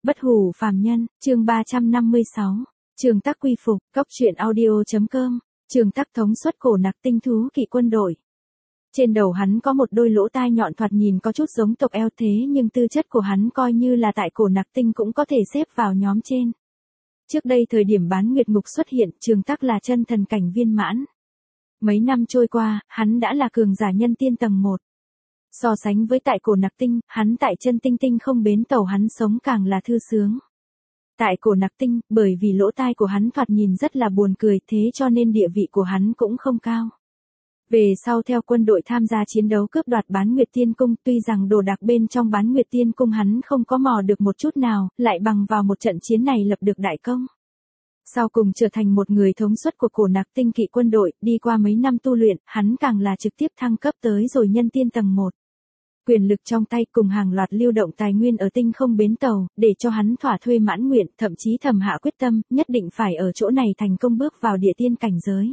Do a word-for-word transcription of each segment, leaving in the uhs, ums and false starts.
Bất hủ phàm nhân, chương ba trăm năm mươi sáu. Trường Tắc quy phục, Cóc truyện audio.com. Trường Tắc thống suất cổ nặc tinh thú kỵ quân đội. Trên đầu hắn có một đôi lỗ tai nhọn thoạt nhìn có chút giống tộc eo thế nhưng tư chất của hắn coi như là tại cổ nặc tinh cũng có thể xếp vào nhóm trên. Trước đây thời điểm bán nguyệt ngục xuất hiện, Trường Tắc là chân thần cảnh viên mãn. Mấy năm trôi qua, hắn đã là cường giả nhân tiên tầng một. So sánh với tại cổ nặc tinh, hắn tại chân tinh tinh không bến tàu hắn sống càng là thư sướng. Tại cổ nặc tinh, bởi vì lỗ tai của hắn thoạt nhìn rất là buồn cười thế cho nên địa vị của hắn cũng không cao. Về sau theo quân đội tham gia chiến đấu cướp đoạt bán nguyệt tiên cung, tuy rằng đồ đạc bên trong bán nguyệt tiên cung hắn không có mò được một chút nào, lại bằng vào một trận chiến này lập được đại công. Sau cùng trở thành một người thống suất của cổ nặc tinh kỵ quân đội, đi qua mấy năm tu luyện, hắn càng là trực tiếp thăng cấp tới rồi nhân tiên tầng một. Quyền lực trong tay cùng hàng loạt lưu động tài nguyên ở tinh không bến tàu, để cho hắn thỏa thuê mãn nguyện, thậm chí thầm hạ quyết tâm, nhất định phải ở chỗ này thành công bước vào địa tiên cảnh giới.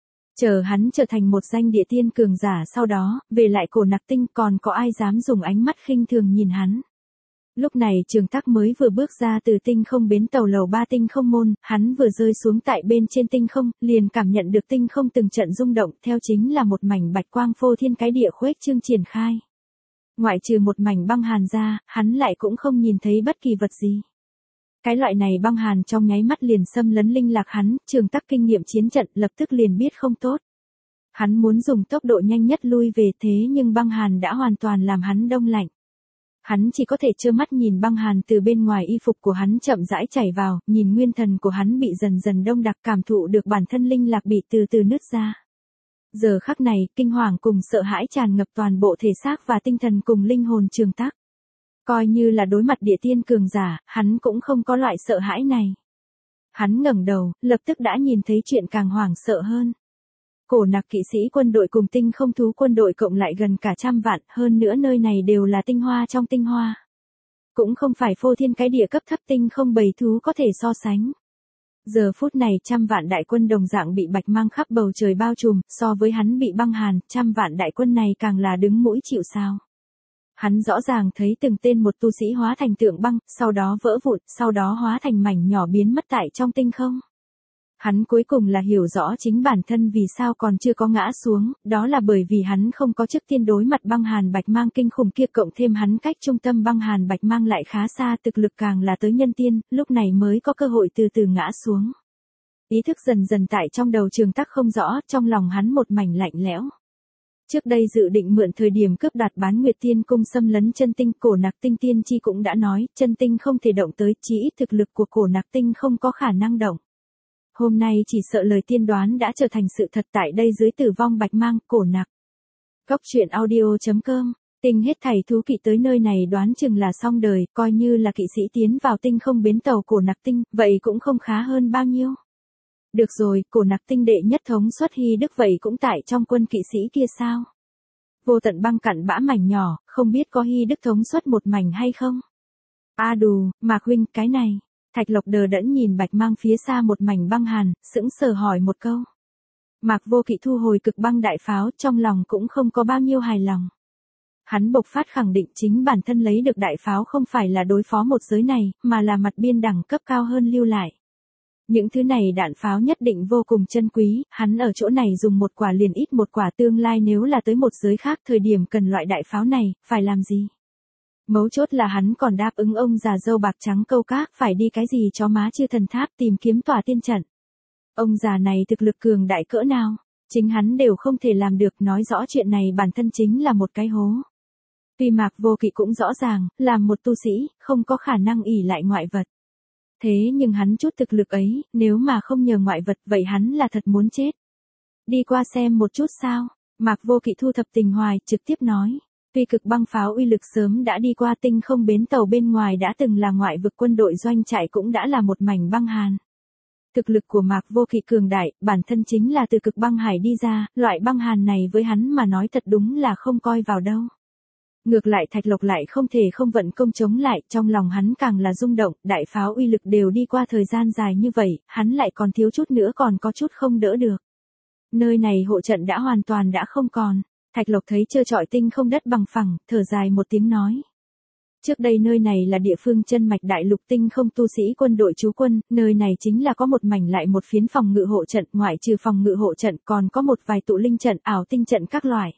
Chờ hắn trở thành một danh địa tiên cường giả sau đó, về lại cổ nặc tinh còn có ai dám dùng ánh mắt khinh thường nhìn hắn. Lúc này Trường Tắc mới vừa bước ra từ tinh không bến tàu lầu ba tinh không môn, hắn vừa rơi xuống tại bên trên tinh không, liền cảm nhận được tinh không từng trận rung động, theo chính là một mảnh bạch quang phô thiên cái địa khuếch trương triển khai. Ngoại trừ một mảnh băng hàn ra, hắn lại cũng không nhìn thấy bất kỳ vật gì. Cái loại này băng hàn trong nháy mắt liền xâm lấn linh lạc hắn, Trường Tắc kinh nghiệm chiến trận lập tức liền biết không tốt. Hắn muốn dùng tốc độ nhanh nhất lui về thế nhưng băng hàn đã hoàn toàn làm hắn đông lạnh. Hắn chỉ có thể trơ mắt nhìn băng hàn từ bên ngoài y phục của hắn chậm rãi chảy vào, nhìn nguyên thần của hắn bị dần dần đông đặc cảm thụ được bản thân linh lạc bị từ từ nứt ra. Giờ khắc này, kinh hoàng cùng sợ hãi tràn ngập toàn bộ thể xác và tinh thần cùng linh hồn Trường Tắc. Coi như là đối mặt địa tiên cường giả, hắn cũng không có loại sợ hãi này. Hắn ngẩng đầu, lập tức đã nhìn thấy chuyện càng hoảng sợ hơn. Cổ nặc kỵ sĩ quân đội cùng tinh không thú quân đội cộng lại gần cả trăm vạn, hơn nữa nơi này đều là tinh hoa trong tinh hoa. Cũng không phải phô thiên cái địa cấp thấp tinh không bầy thú có thể so sánh. Giờ phút này trăm vạn đại quân đồng dạng bị bạch mang khắp bầu trời bao trùm, so với hắn bị băng hàn, trăm vạn đại quân này càng là đứng mũi chịu sào. Hắn rõ ràng thấy từng tên một tu sĩ hóa thành tượng băng, sau đó vỡ vụn, sau đó hóa thành mảnh nhỏ biến mất tại trong tinh không. Hắn cuối cùng là hiểu rõ chính bản thân vì sao còn chưa có ngã xuống, đó là bởi vì hắn không có trước tiên đối mặt băng hàn bạch mang kinh khủng kia cộng thêm hắn cách trung tâm băng hàn bạch mang lại khá xa thực lực càng là tới nhân tiên, lúc này mới có cơ hội từ từ ngã xuống. Ý thức dần dần tại trong đầu Trường Tắc không rõ, trong lòng hắn một mảnh lạnh lẽo. Trước đây dự định mượn thời điểm cướp đoạt bán nguyệt tiên cung xâm lấn chân tinh, cổ nặc tinh tiên chi cũng đã nói, chân tinh không thể động tới, chỉ ít thực lực của cổ nặc tinh không có khả năng động. Hôm nay chỉ sợ lời tiên đoán đã trở thành sự thật tại đây dưới tử vong bạch mang, cổ nặc. Cóc truyện audio.com, tinh hết thảy thú kỵ tới nơi này đoán chừng là xong đời, coi như là kỵ sĩ tiến vào tinh không bến tàu cổ nặc tinh, vậy cũng không khá hơn bao nhiêu. Được rồi, cổ nặc tinh đệ nhất thống xuất Hy Đức vậy cũng tại trong quân kỵ sĩ kia sao? Vô tận băng cặn bã mảnh nhỏ, không biết có Hy Đức thống xuất một mảnh hay không? A đù, Mạc huynh, cái này. Thạch Lộc đờ đẫn nhìn bạch mang phía xa một mảnh băng hàn, sững sờ hỏi một câu. Mạc Vô Kỵ thu hồi cực băng đại pháo, trong lòng cũng không có bao nhiêu hài lòng. Hắn bộc phát khẳng định chính bản thân lấy được đại pháo không phải là đối phó một giới này, mà là mặt biên đẳng cấp cao hơn lưu lại. Những thứ này đạn pháo nhất định vô cùng chân quý, hắn ở chỗ này dùng một quả liền ít một quả, tương lai nếu là tới một giới khác thời điểm cần loại đại pháo này, phải làm gì? Mấu chốt là hắn còn đáp ứng ông già dâu bạc trắng câu cá, phải đi cái gì cho má chư thần tháp tìm kiếm tòa tiên trận. Ông già này thực lực cường đại cỡ nào, chính hắn đều không thể làm được, nói rõ chuyện này bản thân chính là một cái hố. Tuy Mạc Vô Kỵ cũng rõ ràng, làm một tu sĩ, không có khả năng ỷ lại ngoại vật. Thế nhưng hắn chút thực lực ấy, nếu mà không nhờ ngoại vật vậy hắn là thật muốn chết. Đi qua xem một chút sao, Mạc Vô Kỵ thu thập tình hoài, trực tiếp nói. Tuy cực băng pháo uy lực sớm đã đi qua tinh không bến tàu bên ngoài đã từng là ngoại vực quân đội doanh trại cũng đã là một mảnh băng hàn. Thực lực của Mạc Vô Kỵ cường đại, bản thân chính là từ cực băng hải đi ra, loại băng hàn này với hắn mà nói thật đúng là không coi vào đâu. Ngược lại Thạch Lộc lại không thể không vận công chống lại, trong lòng hắn càng là rung động, đại pháo uy lực đều đi qua thời gian dài như vậy, hắn lại còn thiếu chút nữa còn có chút không đỡ được. Nơi này hộ trận đã hoàn toàn đã không còn. Thạch Lộc thấy trơ trọi tinh không đất bằng phẳng, thở dài một tiếng nói. Trước đây nơi này là địa phương chân mạch đại lục tinh không tu sĩ quân đội trú quân, nơi này chính là có một mảnh lại một phiến phòng ngự hộ trận, ngoại trừ phòng ngự hộ trận còn có một vài tụ linh trận, ảo tinh trận các loại.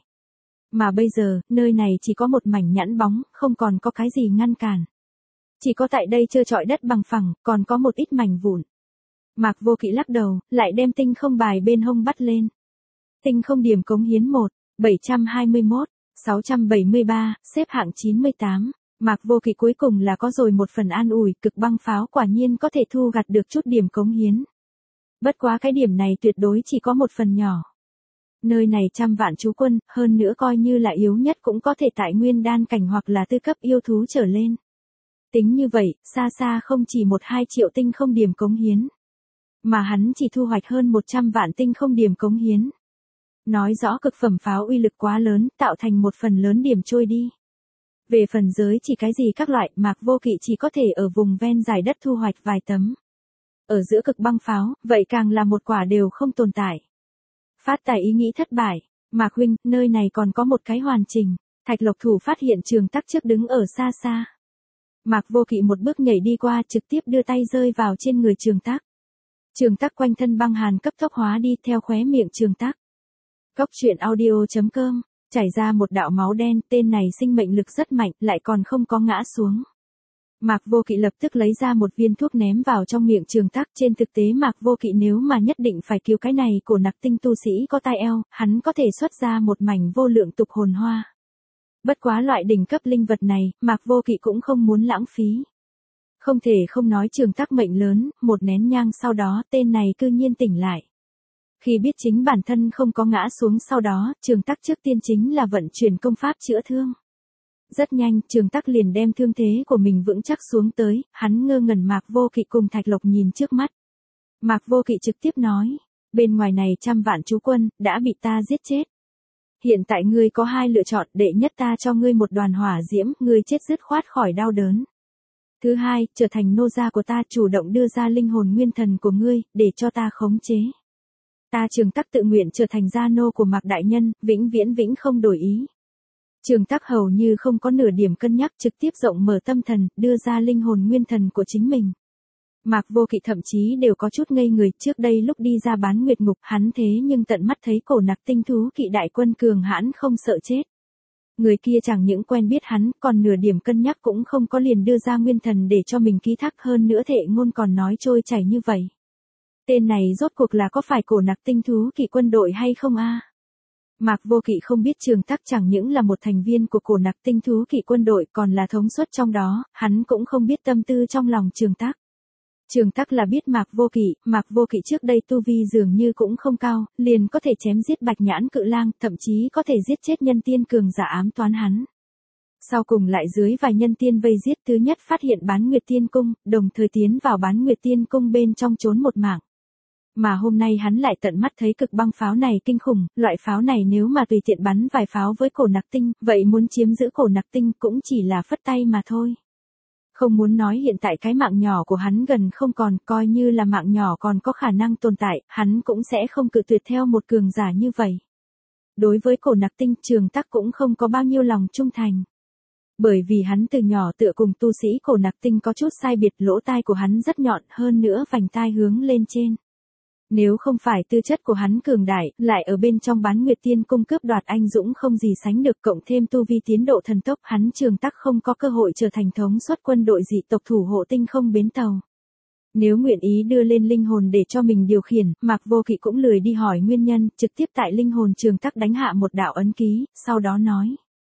Mà bây giờ, nơi này chỉ có một mảnh nhẵn bóng, không còn có cái gì ngăn cản. Chỉ có tại đây trơ trọi đất bằng phẳng, còn có một ít mảnh vụn. Mạc Vô Kỵ lắc đầu, lại đem tinh không bài bên hông bắt lên. Tinh không điểm cống hiến một, bảy trăm hai mươi mốt, sáu trăm bảy mươi ba, xếp hạng chín mươi tám. Mạc Vô Kỵ cuối cùng là có rồi một phần an ủi, cực băng pháo quả nhiên có thể thu gặt được chút điểm cống hiến. Bất quá cái điểm này tuyệt đối chỉ có một phần nhỏ. Nơi này trăm vạn trú quân, hơn nữa coi như là yếu nhất cũng có thể tại nguyên đan cảnh hoặc là tư cấp yêu thú trở lên. Tính như vậy, xa xa không chỉ một hai triệu tinh không điểm cống hiến. Mà hắn chỉ thu hoạch hơn một trăm vạn tinh không điểm cống hiến. Nói rõ cực phẩm pháo uy lực quá lớn, tạo thành một phần lớn điểm trôi đi. Về phần giới chỉ cái gì các loại, Mạc Vô Kỵ chỉ có thể ở vùng ven dài đất thu hoạch vài tấm. Ở giữa cực băng pháo, vậy càng là một quả đều không tồn tại. Phát tài ý nghĩ thất bại, Mạc huynh, nơi này còn có một cái hoàn chỉnh. Thạch Lộc Thủ phát hiện Trường Tắc trước đứng ở xa xa. Mạc Vô Kỵ một bước nhảy đi qua, trực tiếp đưa tay rơi vào trên người Trường Tắc. Trường Tắc quanh thân băng hàn cấp tốc hóa đi theo khóe miệng Trường Tắc. Cốc truyện audio chấm com, chảy ra một đạo máu đen, tên này sinh mệnh lực rất mạnh, lại còn không có ngã xuống. Mạc Vô Kỵ lập tức lấy ra một viên thuốc ném vào trong miệng Trường Tắc. Trên thực tế Mạc Vô Kỵ nếu mà nhất định phải cứu cái này của nặc tinh tu sĩ có tai eo, hắn có thể xuất ra một mảnh vô lượng tục hồn hoa. Bất quá loại đỉnh cấp linh vật này, Mạc Vô Kỵ cũng không muốn lãng phí. Không thể không nói Trường Tắc mệnh lớn, một nén nhang sau đó tên này cư nhiên tỉnh lại. Khi biết chính bản thân không có ngã xuống sau đó, Trường Tắc trước tiên chính là vận chuyển công pháp chữa thương. Rất nhanh, Trường Tắc liền đem thương thế của mình vững chắc xuống tới, hắn ngơ ngẩn Mạc Vô Kỵ cùng Thạch Lộc nhìn trước mắt. Mạc Vô Kỵ trực tiếp nói, bên ngoài này trăm vạn trú quân, đã bị ta giết chết. Hiện tại ngươi có hai lựa chọn, đệ nhất ta cho ngươi một đoàn hỏa diễm, ngươi chết dứt khoát khỏi đau đớn. Thứ hai, trở thành nô gia của ta, chủ động đưa ra linh hồn nguyên thần của ngươi, để cho ta khống chế. Ta Trường Tắc tự nguyện trở thành gia nô của Mạc đại nhân, vĩnh viễn vĩnh không đổi ý. Trường Tắc hầu như không có nửa điểm cân nhắc, trực tiếp rộng mở tâm thần, đưa ra linh hồn nguyên thần của chính mình. Mạc Vô Kỵ thậm chí đều có chút ngây người, trước đây lúc đi ra bán nguyệt ngục, hắn thế nhưng tận mắt thấy cổ nặc tinh thú kỵ đại quân cường hãn không sợ chết. Người kia chẳng những quen biết hắn, còn nửa điểm cân nhắc cũng không có, liền đưa ra nguyên thần để cho mình ký thác, hơn nữa thệ ngôn còn nói trôi chảy như vậy. Tên này rốt cuộc là có phải cổ nặc tinh thú kỵ quân đội hay không a? Mạc Vô Kỵ không biết Trường Tắc chẳng những là một thành viên của cổ nặc tinh thú kỵ quân đội, còn là thống suất trong đó, hắn cũng không biết tâm tư trong lòng Trường Tắc. Trường Tắc là biết Mạc Vô Kỵ, Mạc Vô Kỵ trước đây tu vi dường như cũng không cao, liền có thể chém giết Bạch Nhãn Cự Lang, thậm chí có thể giết chết nhân tiên cường giả ám toán hắn. Sau cùng lại dưới vài nhân tiên vây giết, thứ nhất phát hiện Bán Nguyệt Tiên Cung, đồng thời tiến vào Bán Nguyệt Tiên Cung bên trong trốn một mạng. Mà hôm nay hắn lại tận mắt thấy cực băng pháo này kinh khủng, loại pháo này nếu mà tùy tiện bắn vài pháo với cổ nặc tinh, vậy muốn chiếm giữ cổ nặc tinh cũng chỉ là phất tay mà thôi. Không muốn nói hiện tại cái mạng nhỏ của hắn gần không còn, coi như là mạng nhỏ còn có khả năng tồn tại, hắn cũng sẽ không cự tuyệt theo một cường giả như vậy. Đối với cổ nặc tinh, Trường Tắc cũng không có bao nhiêu lòng trung thành. Bởi vì hắn từ nhỏ tựa cùng tu sĩ cổ nặc tinh có chút sai biệt, lỗ tai của hắn rất nhọn, hơn nữa vành tai hướng lên trên. Nếu không phải tư chất của hắn cường đại, lại ở bên trong Bán Nguyệt Tiên Cung cướp đoạt anh dũng không gì sánh được, cộng thêm tu vi tiến độ thần tốc, hắn Trường Tắc không có cơ hội trở thành thống suất quân đội dị tộc thủ hộ tinh không bến tàu. Nếu nguyện ý đưa lên linh hồn để cho mình điều khiển, Mạc Vô Kỵ cũng lười đi hỏi nguyên nhân, trực tiếp tại linh hồn Trường Tắc đánh hạ một đạo ấn ký, sau đó nói.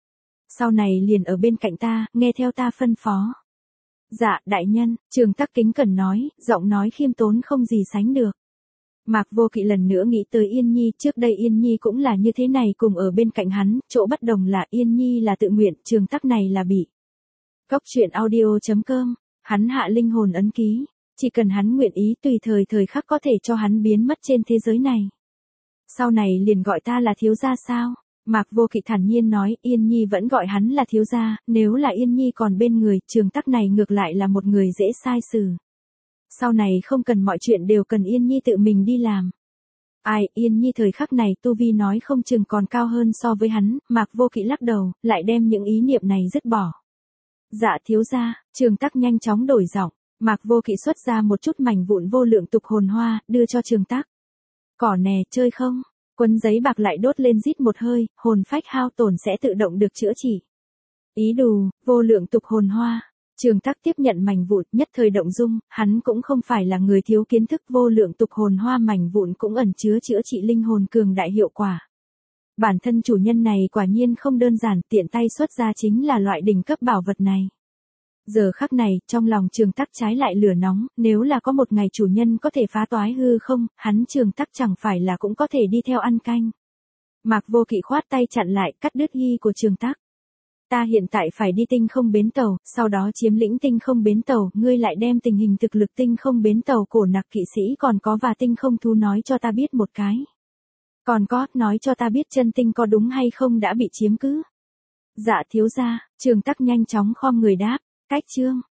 Sau này liền ở bên cạnh ta, nghe theo ta phân phó. Dạ, đại nhân, Trường Tắc kính cẩn nói, giọng nói khiêm tốn không gì sánh được. Mạc Vô Kỵ lần nữa nghĩ tới Yên Nhi, trước đây Yên Nhi cũng là như thế này, cùng ở bên cạnh hắn, chỗ bất đồng là Yên Nhi là tự nguyện, Trường Tắc này là bị. Cốc truyện audio chấm com, hắn hạ linh hồn ấn ký, chỉ cần hắn nguyện ý tùy thời thời khắc có thể cho hắn biến mất trên thế giới này. Sau này liền gọi ta là thiếu gia sao? Mạc Vô Kỵ thản nhiên nói, Yên Nhi vẫn gọi hắn là thiếu gia, nếu là Yên Nhi còn bên người, Trường Tắc này ngược lại là một người dễ sai xử. Sau này không cần mọi chuyện đều cần Yên Nhi tự mình đi làm. Ai, Yên Nhi thời khắc này tu vi nói không chừng còn cao hơn so với hắn, Mạc Vô Kỵ lắc đầu, lại đem những ý niệm này dứt bỏ. Dạ thiếu gia, Trường Tắc nhanh chóng đổi giọng, Mạc Vô Kỵ xuất ra một chút mảnh vụn vô lượng tục hồn hoa, đưa cho Trường Tắc. Cỏ nè, chơi không? Quấn giấy bạc lại đốt lên rít một hơi, hồn phách hao tổn sẽ tự động được chữa trị. Ý đù, vô lượng tục hồn hoa. Trường Tắc tiếp nhận mảnh vụn, nhất thời động dung, hắn cũng không phải là người thiếu kiến thức, vô lượng tục hồn hoa mảnh vụn cũng ẩn chứa chữa trị linh hồn cường đại hiệu quả. Bản thân chủ nhân này quả nhiên không đơn giản, tiện tay xuất ra chính là loại đỉnh cấp bảo vật này. Giờ khắc này, trong lòng Trường Tắc trái lại lửa nóng, nếu là có một ngày chủ nhân có thể phá toái hư không, hắn Trường Tắc chẳng phải là cũng có thể đi theo ăn canh. Mạc Vô Kỵ khoát tay chặn lại, cắt đứt hy của Trường Tắc. Ta hiện tại phải đi tinh không bến tàu, sau đó chiếm lĩnh tinh không bến tàu, ngươi lại đem tình hình thực lực tinh không bến tàu cổ nặc kỵ sĩ còn có và tinh không thú nói cho ta biết một cái. Còn có, nói cho ta biết chân tinh có đúng hay không đã bị chiếm cứ. Dạ thiếu gia, Trường Tắc nhanh chóng khom người đáp, cách chương.